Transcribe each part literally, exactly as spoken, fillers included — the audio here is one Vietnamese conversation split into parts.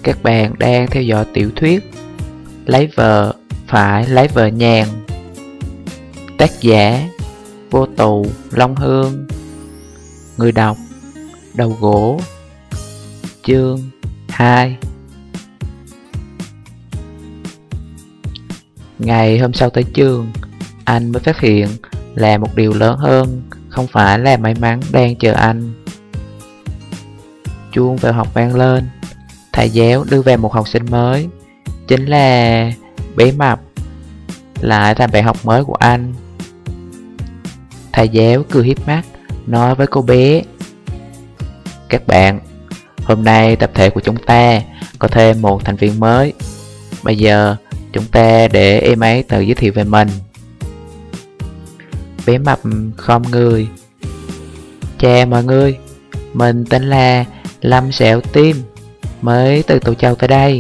Các bạn đang theo dõi tiểu thuyết Lấy vợ phải lấy vợ nhàn, tác giả Vô Tù Long Hương, người đọc Đầu Gỗ. Chương hai. Ngày hôm sau tới trường, anh mới phát hiện là một điều lớn hơn không phải là may mắn đang chờ anh. Chuông vào học vang lên. Thầy giáo đưa về một học sinh mới, chính là bé Mập, lại thành bạn học mới của anh. Thầy giáo cười hiếp mắt nói với cô bé: "Các bạn, hôm nay tập thể của chúng ta có thêm một thành viên mới. Bây giờ chúng ta để em ấy tự giới thiệu về mình." Bé Mập khom người: "Chào mọi người, mình tên là Lâm Sẹo Tim, mới từ Tô Châu tới đây."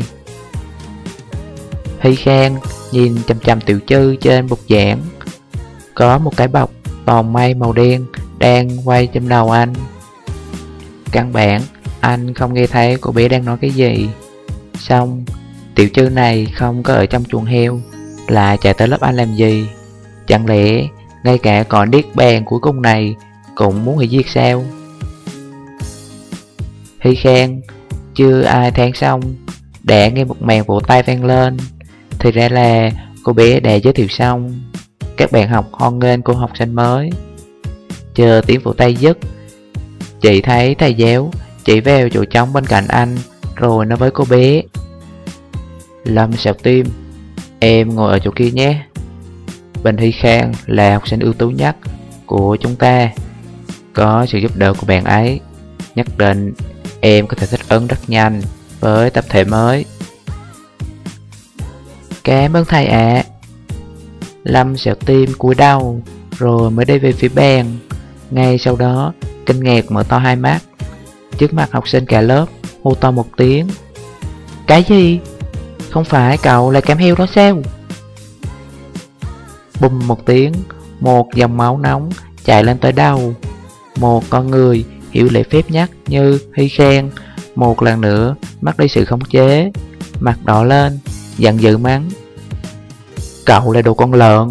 Hy Khang nhìn chằm chằm Tiểu Chư trên bục giảng. Có một cái bọc vòng mây màu đen đang quay trong đầu anh. Căn bản anh không nghe thấy cô bé đang nói cái gì. Xong Tiểu Chư này không có ở trong chuồng heo, lại chạy tới lớp anh làm gì? Chẳng lẽ ngay cả con điếc bàn cuối cùng này cũng muốn hủy diệt sao? Hy Khang chưa ai than xong đã nghe một màn vỗ tay vang lên. Thì ra là cô bé đã giới thiệu xong. Các bạn học hoan nghênh cô học sinh mới. Chờ tiếng vỗ tay dứt, chị thấy thầy giáo chỉ vào chỗ trống bên cạnh anh, rồi nói với cô bé: "Lâm Sẹo Tim, em ngồi ở chỗ kia nhé. Bình Hy Khang là học sinh ưu tú nhất của chúng ta. Có sự giúp đỡ của bạn ấy, nhất định em có thể thích ứng rất nhanh với tập thể mới." "Cảm ơn thầy ạ." À. Lâm Sẹo Tim cúi đầu rồi mới đi về phía bàn. Ngay sau đó kinh ngạc mở to hai mắt. Trước mặt học sinh cả lớp hô to một tiếng: "Cái gì? Không phải cậu là cám heo đó sao?" Bùm một tiếng, một dòng máu nóng chạy lên tới đầu. Một con người hiểu lễ phép nhất như Hy Khang một lần nữa mất đi sự khống chế, mặt đỏ lên, giận dữ mắng: "Cậu là đồ con lợn!"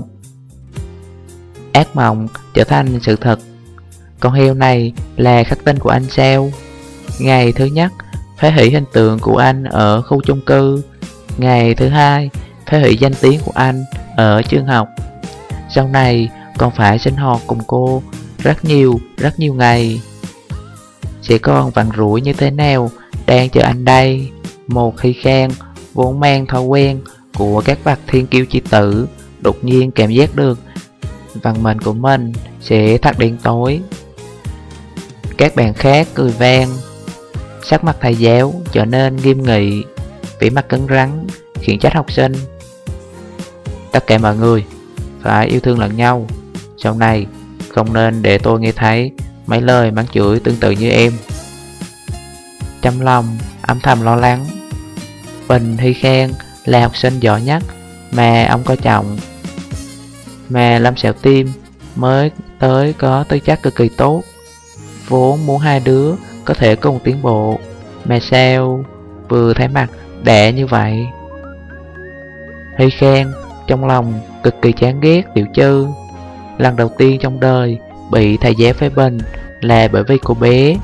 Ác mộng trở thành sự thật. Con heo này là khắc tinh của anh sao? Ngày thứ nhất phá hủy hình tượng của anh ở khu chung cư. Ngày thứ hai phá hủy danh tiếng của anh ở trường học. Sau này còn phải sinh hoạt cùng cô rất nhiều, rất nhiều ngày. Sẽ còn vặn rủi như thế nào đang chờ anh đây. Một Hy Khang vốn mang thói quen của các bậc thiên kiêu chi tử đột nhiên cảm giác được vận mệnh của mình sẽ thật đen tối. Các bạn khác cười vang. Sắc mặt thầy giáo trở nên nghiêm nghị, vẻ mặt cứng rắn khiển trách học sinh: "Tất cả mọi người phải yêu thương lẫn nhau. Sau này không nên để tôi nghe thấy mấy lời mắng chửi tương tự như em." Trong lòng âm thầm lo lắng. Bình Hy Khang là học sinh giỏi nhất mà ông coi trọng, mà Lâm Sẹo Tim mới tới có tư chất cực kỳ tốt, vốn muốn hai đứa có thể cùng tiến bộ, mà sao vừa thấy mặt đã như vậy. Hy Khang trong lòng cực kỳ chán ghét Tiểu Chư. Lần đầu tiên trong đời bị thầy giáo phê bình là bởi vì cô bé.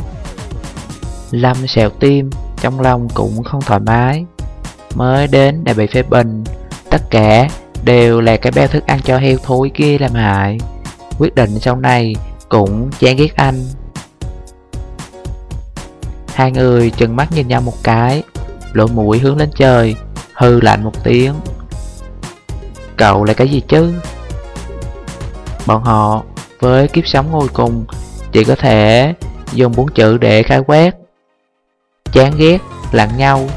Lâm Sẹo Tim trong lòng cũng không thoải mái. Mới đến đã bị phê bình, tất cả đều là cái bao thức ăn cho heo thối kia làm hại. Quyết định sau này cũng chán ghét anh. Hai người trừng mắt nhìn nhau một cái, lỗ mũi hướng lên trời, hừ lạnh một tiếng: "Cậu là cái gì chứ?" Bọn họ với kiếp sống ngồi cùng chỉ có thể dùng bốn chữ để khái quát: chán ghét lẫn nhau.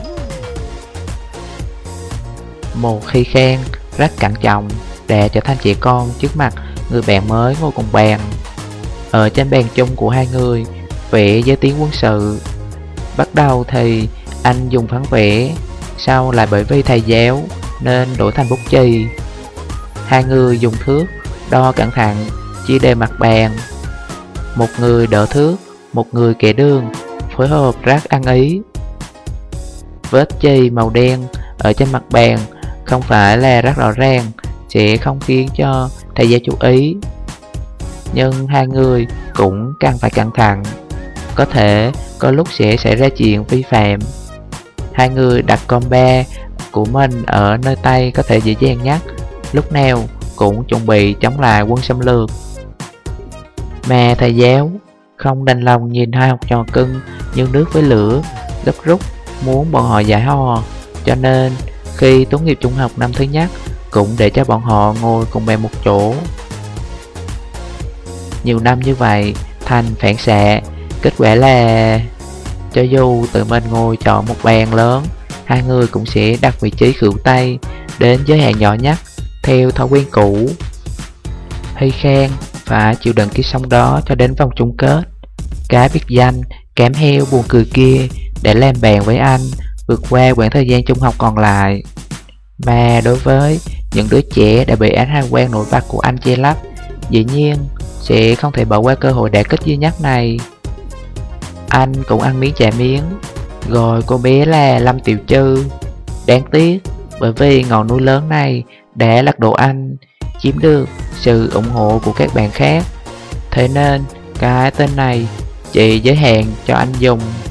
Một Hy Khang rất cẩn trọng để trở thành trẻ con trước mặt người bạn mới ngồi cùng bàn. Ở trên bàn chung của hai người vẽ giới tiếng quân sự. Bắt đầu thì anh dùng phấn vẽ, sau lại bởi vì thầy giáo nên đổi thành bút chì. Hai người dùng thước đo cẩn thận chia đều mặt bàn. Một người đỡ thước, một người kẻ đường, phối hợp rất ăn ý. vết chì màu đen ở trên mặt bàn không phải là rất rõ ràng, sẽ không khiến cho thầy giáo chú ý. Nhưng hai người cũng càng phải cẩn thận, có thể có lúc sẽ xảy ra chuyện vi phạm. Hai người đặt compa của mình ở nơi tay có thể dễ dàng nhất, lúc nào cũng chuẩn bị chống lại quân xâm lược. Mà thầy giáo không đành lòng nhìn hai học trò cưng như nước với lửa, gấp rút muốn bọn họ giải hò, cho nên khi tốt nghiệp trung học năm thứ nhất cũng để cho bọn họ ngồi cùng bàn một chỗ. Nhiều năm như vậy thành phản xạ, kết quả là cho dù tự mình ngồi chọn một bàn lớn, hai người cũng sẽ đặt vị trí khuỷu tay đến giới hạn nhỏ nhất theo thói quen cũ. Hy Khang phải chịu đựng cái sóng đó cho đến vòng chung kết. Cái biệt danh kém heo buồn cười kia để làm bạn với anh vượt qua quãng thời gian trung học còn lại. Mà đối với những đứa trẻ đã bị ánh hào quang nổi bật của anh che lấp, dĩ nhiên sẽ không thể bỏ qua cơ hội đả kích duy nhất này. Anh cũng ăn miếng trả miếng, gọi cô bé là Lâm Tiểu Trư. Đáng tiếc bởi vì ngọn núi lớn này đã lật đổ anh, chiếm được sự ủng hộ của các bạn khác, thế nên cái tên này chỉ giới hạn cho anh dùng.